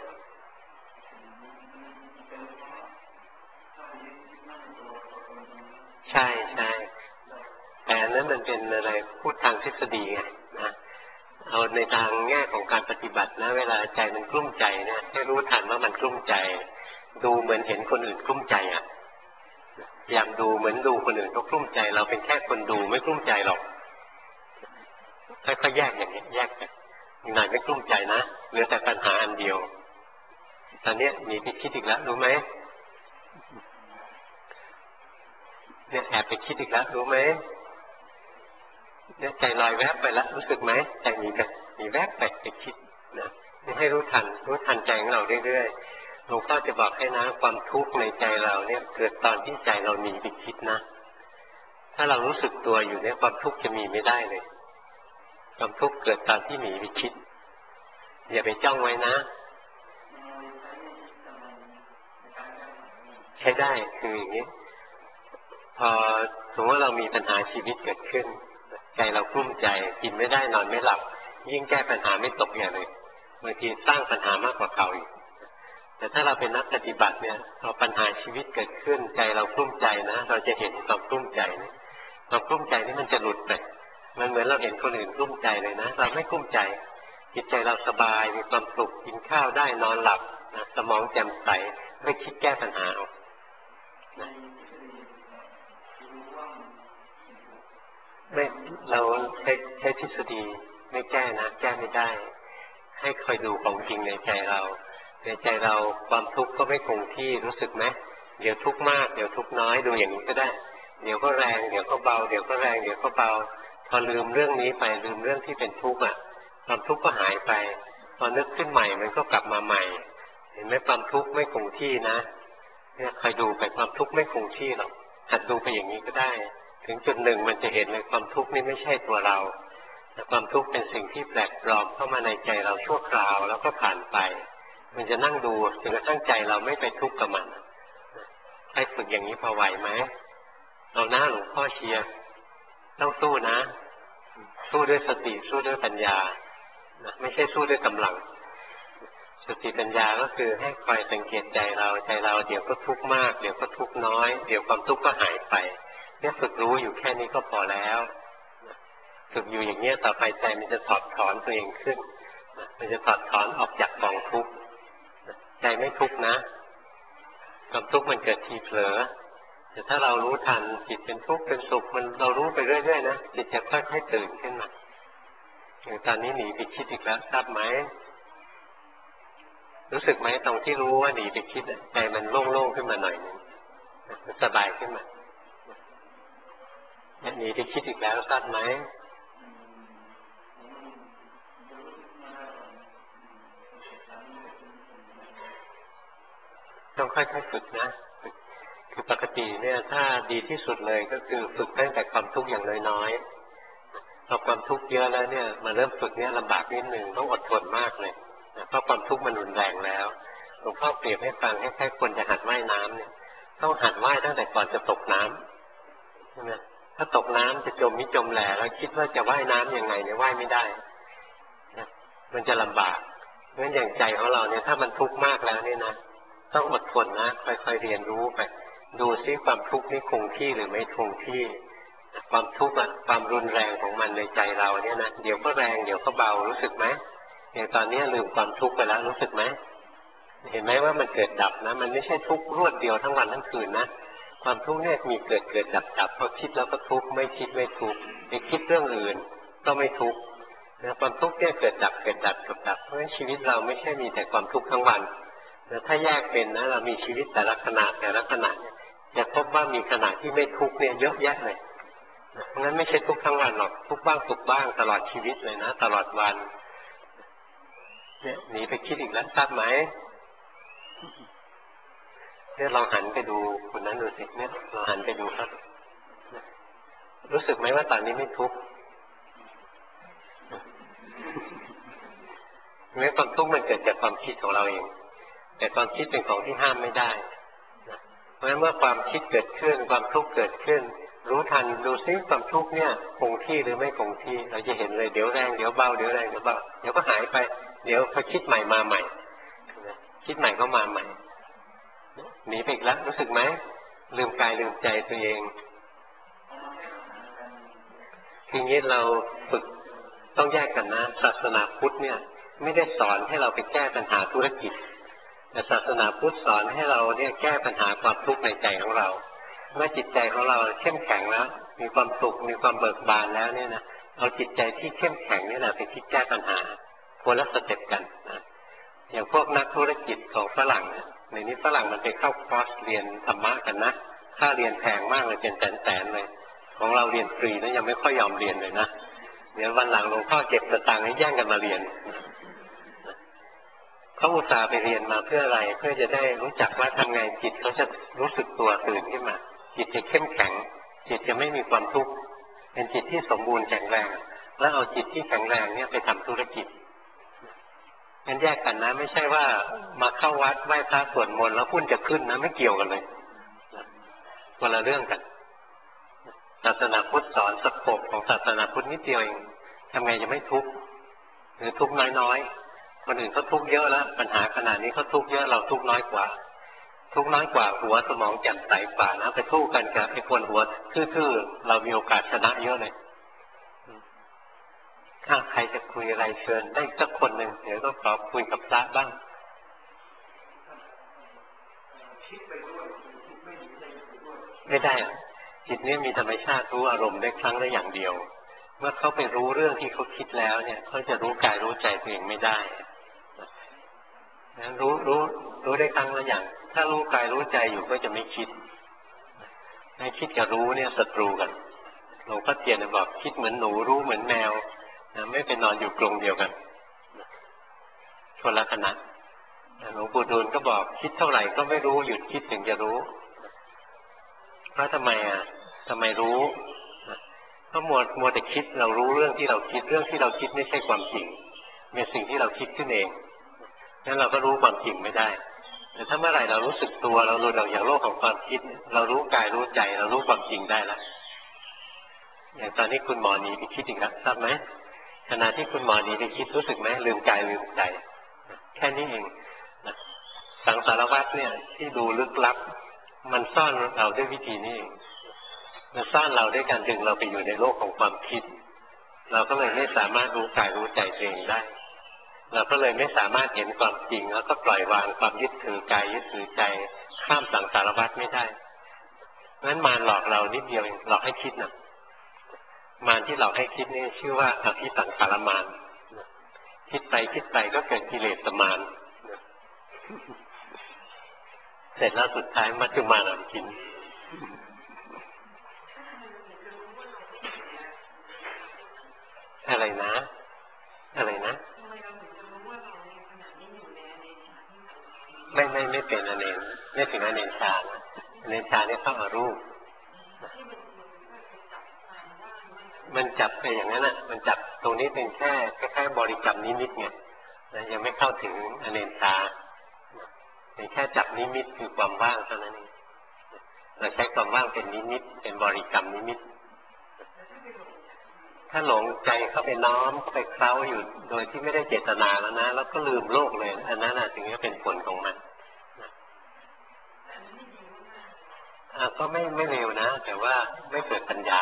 ใช่ใช่แต่นั้นมันเป็นอะไรพูดทางทฤษฎีไงนะเอาในทางแง่ของการปฏิบัตินะเวลาใจมันกลุ้มใจเนี่ยให้รู้ทันว่ามันกลุ้มใจดูเหมือนเห็นคนอื่นกลุ้มใจพยายามดูเหมือนดูคนอื่นก็กลุ้มใจเราเป็นแค่คนดูไม่กลุ้มใจหรอกค่อยๆแยกอย่างนี้แยกกันหน่อยไม่กลุ้มใจนะเหลือแต่ปัญหาอันเดียวตอนนี้มีไปคิดอีกแล้วรู้ไหมเนี่ยแอบไปคิดอีกแล้วรู้ไหมเนี่ยใจลอยแวบไปแล้วรู้สึกไหมใจมีแวบไปคิดนะนี่ให้รู้ทันใจของเราเรื่อยๆหลวงพ่อจะบอกให้นะความทุกข์ในใจเราเนี่ยเกิดตอนที่ใจเราหนีไปคิดนะถ้าเรารู้สึกตัวอยู่เนี่ยความทุกข์จะมีไม่ได้เลยความทุกข์เกิดตอนที่หนีไปคิดอย่าไปจ้องไว้นะใช้ได้คืออย่างนี้พอสมมติว่าเรามีปัญหาชีวิตเกิดขึ้นใจเรากลุ้มใจกินไม่ได้นอนไม่หลับยิ่งแก้ปัญหาไม่ตกอย่างเลยบางทีสร้างปัญหามากกว่าเก่าอีกแต่ถ้าเราเป็นนักปฏิบัติเนี่ยพอปัญหาชีวิตเกิดขึ้นใจเรากลุ้มใจนะเราจะเห็นความกลุ้มใจนี่ความกลุ้มใจนี่มันจะหลุดไปมันเหมือนเราเห็นคนอื่นกลุ้มใจเลยนะเราไม่กลุ้มใจจิตใจเราสบายมีความสุขกินข้าวได้นอนหลับนะสมองแจ่มใสไม่คิดแก้ปัญหาเอาไม่เราใช้ทฤษฎีไม่แก้นะแก้ไม่ได้ให้คอยดูของจริงในใจเราในใจเราความทุกข์ก็ไม่คงที่รู้สึกไหมเดี๋ยวทุกข์มากเดี๋ยวทุกข์น้อยดูอย่างนี้ก็ได้เดี๋ยวก็แรงเดี๋ยวก็เบาเดี๋ยวก็แรงเดี๋ยวก็เบาพอลืมเรื่องนี้ไปลืมเรื่องที่เป็นทุกข์ความทุกข์ก็หายไปพอนึกขึ้นใหม่มันก็กลับมาใหม่เห็นไหมความทุกข์ไม่คงที่นะเนี่ยคอยดูไปความทุกข์ไม่คงที่หรอกหัดดูไปอย่างนี้ก็ได้ถึงจุดหนึ่งมันจะเห็นเลยความทุกข์นี่ไม่ใช่ตัวเราแต่ความทุกข์เป็นสิ่งที่แปลกปลอมเข้ามาในใจเราชั่วคราวแล้วก็ผ่านไปมันจะนั่งดูจนกระทั่งใจเราไม่ไปทุกข์กับมันให้ฝึกอย่างนี้พอไหวไหมเอาหน้าหลวงพ่อเชียร์ต้องสู้นะสู้ด้วยสติสู้ด้วยปัญญาไม่ใช่สู้ด้วยกำลังสติปัญญาก็คือให้คอยสังเกตใจเราเดี๋ยวก็ทุกข์มากเดี๋ยวก็ทุกข์น้อยเดี๋ยวความทุกข์ก็หายไปเนี่ยฝึกรู้อยู่แค่นี้ก็พอแล้วฝึกอยู่อย่างนี้ต่อไปใจมันจะถอดถอนตัวเองขึ้นมันจะถอดถอนออกจากกองทุกข์ใจไม่ทุกข์นะความทุกข์มันเกิดทีเผลอแต่ถ้าเรารู้ทันจิตเป็นทุกข์เป็นสุขมันเรารู้ไปเรื่อยๆนะจิตจะค่อยๆตื่นขึ้นมาอย่างตอนนี้หนีไปคิดอีกแล้วทราบไหมรู้สึกไหมตรงที่รู้ว่าหนีไปคิดใจมันโล่งๆขึ้นมาหน่อยนึงสบายขึ้นมาหนีไปคิดอีกแล้วทราบไหมต้องค่อยๆฝึกนะคือปกติเนี่ยถ้าดีที่สุดเลยก็คือฝึกตั้งแต่ความทุกข์อย่างน้อยๆพอความทุกข์เยอะแล้วเนี่ยมาเริ่มฝึกเนี่ยลำบากนิดนึงต้องอดทนมากเลยเพราะความทุกข์มันรุนแรงแล้วหลวงพ่อเปรียบให้ฟังให้ใครคนจะหัดว่ายน้ำเนี่ยต้องหัดว่ายตั้งแต่ก่อนจะตกน้ำใช่ไหมถ้าตกน้ำจะจมมิจมแหล่แล้วคิดว่าจะว่ายน้ำยังไงเนี่ยว่ายไม่ได้มันจะลำบากเพราะฉะนั้นอย่างใจของเราเนี่ยถ้ามันทุกข์มากแล้วเนี่ยนะต้องอดทนนะค่อยๆเรียนรู้ไปดูซิความทุกข์นี่คงที่หรือไม่คงที่ความทุกข์ความรุนแรงของมันในใจเราเนี่ยนะเดี๋ยวก็แรงเดี๋ยวก็เบารู้สึกไหมอย่างตอนนี้ลืมความทุกข์ไปแล้วรู้สึกไหมเห็นไหมว่ามันเกิดดับนะมันไม่ใช่ทุกข์รวดเดียวทั้งวันทั้งคืนนะความทุกข์เนี่ยมีเกิดดับพอคิดแล้วก็ทุกข์ไม่คิดไม่ทุกข์ไปคิดเรื่องอื่นก็ไม่ทุกข์ความทุกข์เนี่ยเกิดดับเพราะฉะนั้นชีวิตเราไม่ใช่มีแต่ความทุกข์ทั้งวันแต่ถ้าแยกเป็นนะเรามีชีวิตแต่ละขณะจะพบว่ามีขณะที่ไม่ทุกข์เนี่ยเยอะแยะเลยเพราะงั้นไม่ใช่ทุกข์ทั้งวันหรอกทุกข์บ้างสุขบ้างตลอดชีวิตเลยนะตลอดวันเนี่ยหนีไปคิดอีกแล้วทราบไหมเนี่ยเราหันไปดูคนนั้นดูสิเนี่ยเราหันไปดูครับรู้สึกไหมว่าตอนนี้ไม่ทุกข์เนี่ยความทุกข์มันเกิดจากความคิดของเราเองแต่ความคิดเป็นของที่ห้ามไม่ได้เพราะฉะนั้นเมื่อความคิดเกิดขึ้นความทุกข์เกิดขึ้นรู้ทันดูซิความทุกข์เนี่ยคงที่หรือไม่คงที่เราจะเห็นเลยเดี๋ยวแรงเดี๋ยวเบาเดี๋ยวแรงเดี๋ยวเบาเดี๋ยวก็หายไปเดี๋ยวพอคิดใหม่มาใหม่คิดใหม่ก็มาใหม่หนีไปอีกแล้วรู้สึกไหมลืมกายลืมใจตัวเองทีนี้เราฝึกต้องแยกกันนะศาสนาพุทธเนี่ยไม่ได้สอนให้เราไปแก้ปัญหาธุรกิจแต่ศาสนาพุทธสอนให้เราเนี่ยแก้ปัญหาความทุกข์ในใจของเราเมื่อจิตใจของเราเข้มแข็งแล้วมีความสุขมีความเบิกบานแล้วเนี่ยนะเอาจิตใจที่เข้มแข็งนี่แหละไปคิดแก้ปัญหาคนละสเต็ปกันนะอย่างพวกนักธุรกิจของฝรั่งเนี่ยในนี้ฝรั่งมันไปเข้าคอร์สเรียนธรรมะกันนะค่าเรียนแพงมากเลยเป็นแสนๆเลยของเราเรียนฟรีนะยังไม่ค่อยยอมเรียนเลยนะเดี๋ยววันหลังหลวงพ่อเก็บสตางค์ให้แย่งกันมาเรียนเขาอุตส่าห์ไปเรียนมาเพื่ออะไรเพื่อจะได้รู้จักว่าทำไงจิตเขาจะรู้สึกตัวตื่นขึ้นมาจิตจะเข้มแข็งจิตจะไม่มีความทุกข์เป็นจิตที่สมบูรณ์แข็งแรงแล้วเอาจิตที่แข็งแรงเนี่ยไปทำธุรกิจงั้นแยกกันนะไม่ใช่ว่ามาเข้าวัดไหว้พระสวดมนต์แล้วหุ้นจะขึ้นนะไม่เกี่ยวกันเลยคนละเรื่องกันศาสนาพุทธสอนสโคปของศาสนาพุทธนิดเดียวเองทำไงจะไม่ทุกข์หรือทุกข์น้อยๆคนอื่นเขาทุกข์เยอะแล้วปัญหาขนาดนี้เขาทุกข์เยอะเราทุกข์น้อยกว่าหัวสมองแจ่มใสกว่านะไปสู้กันกับไอ้คนหัวทื่อๆเรามีโอกาสชนะเยอะเลยถ้าใครจะคุยอะไรเชิญได้สักคนหนึ่งเดี๋ยวก็ขอคุยกับพระบ้างไม่ได้จิตนี้มีธรรมชาติรู้อารมณ์ได้ครั้งละอย่างเดียวเมื่อเขาไปรู้เรื่องที่เขาคิดแล้วเนี่ยเขาจะรู้กายรู้ใจตัวเองไม่ได้นั้นรู้ได้ครั้งละอย่าง ถ้ารู้กายรู้ใจอยู่ก็จะไม่คิดให้คิดกับรู้เนี่ยศัตรูกันหลวงพ่อเทียนบอกคิดเหมือนหนูรู้เหมือนแมวนะไม่เป็นนอนอยู่กรงเดียวกันคนละขณะหลวงปู่ดูลก็บอกคิดเท่าไหร่ก็ไม่รู้หยุดคิดถึงจะรู้เพราะทำไมรู้เพราะมัวแต่คิดเรารู้เรื่องที่เราคิดเรื่องที่เราคิดไม่ใช่ความจริงเป็นสิ่งที่เราคิดขึ้นเองงั้นเราก็รู้ความจริงไม่ได้แต่ถ้าเมื่อไหร่เรารู้สึกตัวเราหลุดออกจากโลกของความคิดเรารู้กายรู้ใจเรารู้ความจริงได้แล้วอย่างตอนนี้คุณหมอหนีไปคิดอีกแล้วทราบไหมขณะที่คุณหมอหนีไปคิดรู้สึกไหมลืมกายลืมใจแค่นี้เองสังสารวัฏเนี่ยที่ดูลึกลับมันซ่อนเราด้วยวิธีนี้เองมันซ่อนเราด้วยการดึงเราไปอยู่ในโลกของความคิดเราก็เลยไม่สามารถรู้กายรู้ใจตัวเองได้เราก็เลยไม่สามารถเห็นความจริงแล้วก็ปล่อยวางความยึดถือกายยึดถือใจข้ามสังสารวัฏไม่ได้งั้นมารหลอกเรานิดเดียวเองหลอกให้คิดนะมารที่หลอกให้คิดนี่ชื่อว่าอภิสังขารมารคิดไปก็เกิดกิเลสมารเสร็จแล้วสุดท้ายมัจจุมารกินอะไรนะไม่เป็นอเนนไม่ถึงอเนนชาอเนนชาเนี่ยเข้าอารูปมันจับไปอย่างนั้นน่ะมันจับตรงนี้เป็นแค่คล้ายๆบริกรรมนิดๆไงยังไม่เข้าถึงอเนนชาเป็นแค่จับนิมิตคือความว่างเท่านั้นเองเราใช้ความว่างเป็นนิมิตเป็นบริกรรมนิมิตถ้าหลงใจเข้าไปน้อมเข้าไปเคล้าอยู่โดยที่ไม่ได้เจตนาแล้วนะแล้วก็ลืมโลกเลยอันนั้นถึงจะเป็นผลของมันก็ไม่เร็วนะแต่ว่าไม่เกิดปัญญา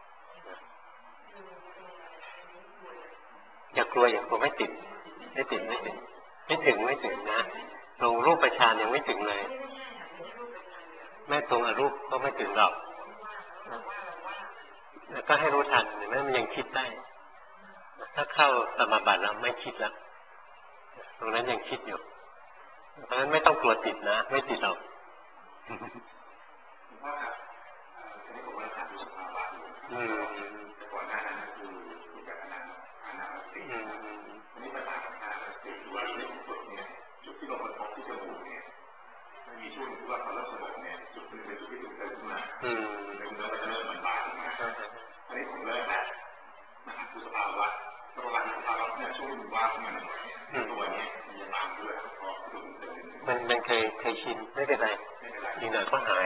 อย่ากลัวไม่ติดไม่ถึงนะลงรูปฌานยังไม่ถึงเลยแม่ตรงอรูปก็ไม่ถึงหรอกแล้วก็ให้รู้ทันเห็นไหมมันยังคิดได้ถ้าเข้าสมาบัติแล้วไม่คิดแล้วตรงนั้นยังคิดอยู่เพราะฉะนั้นไม่ต้องกลัวติดนะไม่ติดหรอกก่อนหน้านั้นคือมีการอานาสตินี่ปัญหาของอานาสติว่าในจุดเนี่ยจุดที่เราบรรทบที่จมูกเนี่ยมันมีช่วงที่ว่าพอเริ่มสงบเนี่ยจุดนึงเป็นจุดที่ตื่นเต้นขึ้นมาแล้วเริ่มมันบานมาอันนี้ผมเริ่มแล้วนะครับคือสภาวะเนี่ยช่วงว่างขึ้นมาหน่อยเนี่ยตัวนี้มันจะตามด้วยพอมันเคยชินไม่เป็นไรอีกหน่อยก็หาย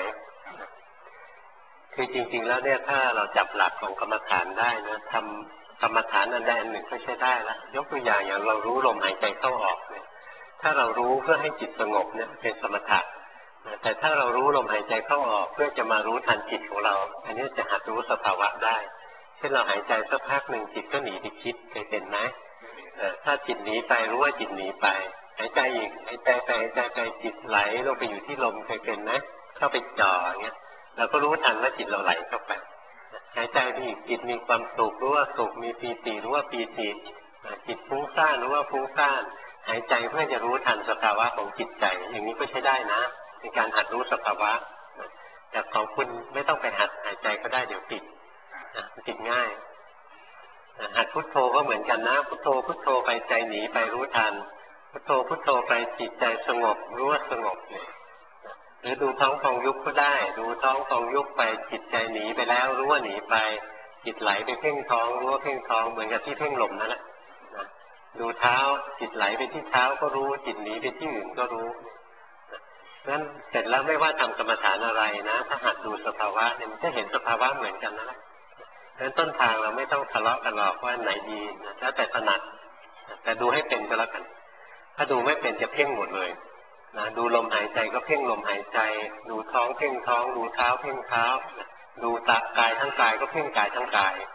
คือจริงๆแล้วเนี่ยถ้าเราจับหลักของกรรมฐานได้นะทำกรรมฐานอันใดอันหนึ่งก็ใช้ได้แล้วยกตัวอย่างเรารู้ลมหายใจเข้าออกเนี่ยถ้าเรารู้เพื่อให้จิตสงบเนี่ยเป็นสมถะแต่ถ้าเรารู้ลมหายใจเข้าออกเพื่อจะมารู้ทันจิตของเราอันนี้จะหัดรู้สภาวะได้เช่นเราหายใจสักพักหนึ่งจิตก็หนีไปคิดเคยเป็นไหมถ้าจิตหนีไปรู้ว่าจิตหนีไปหายใจอีกหายใจไปจิตไหลลงไปอยู่ที่ลมเคยเป็นไหมเข้าไปจ่ออย่างเงี้ยเราก็รู้ทันว่าจิตเราไหลเข้าไปหายใจไปอีกจิตมีความสุขรู้ว่าสุขมีปีติรู้ว่าปีติจิตฟุ้งซ่านรู้ว่าฟุ้งซ่านหายใจเพื่อจะรู้ทันสภาวะของจิตใจอย่างนี้ก็ใช้ได้นะในการหัดรู้สภาวะแต่ของคุณไม่ต้องไปหัดหายใจก็ได้เดี๋ยวติดง่ายหัดพุทโธก็เหมือนกันนะพุทโธไปใจหนีไปรู้ทันพุทโธไปจิตใจสงบรู้ว่าสงบหรือดูท้องพองยุบก็ได้ดูท้องพองยุบไปจิตใจหนีไปแล้วรู้ว่าหนีไปจิตไหลไปเพ่งท้องรู้ว่าเพ่งท้องเหมือนกับที่เพ่งลมนั่นแหละดูเท้าจิตไหลไปที่เท้าก็รู้จิตหนีไปที่อื่นก็รู้นั้นเสร็จแล้วไม่ว่าทำกรรมฐานอะไรนะถ้าหัดดูสภาวะเนี่ยมันจะเห็นสภาวะเหมือนกันนะนั้นต้นทางเราไม่ต้องทะเลาะกันหรอกว่าไหนดีนะแล้วแต่ถนัดแต่ดูให้เป็นก็แล้วกันถ้าดูไม่เป็นจะเพ่งหมดเลยนะดูลมหายใจก็เพ่งลมหายใจดูท้องเพ่งท้องดูเท้าเพ่งเท้าดูตากายทั้งกายก็เพ่งกายทั้งกาย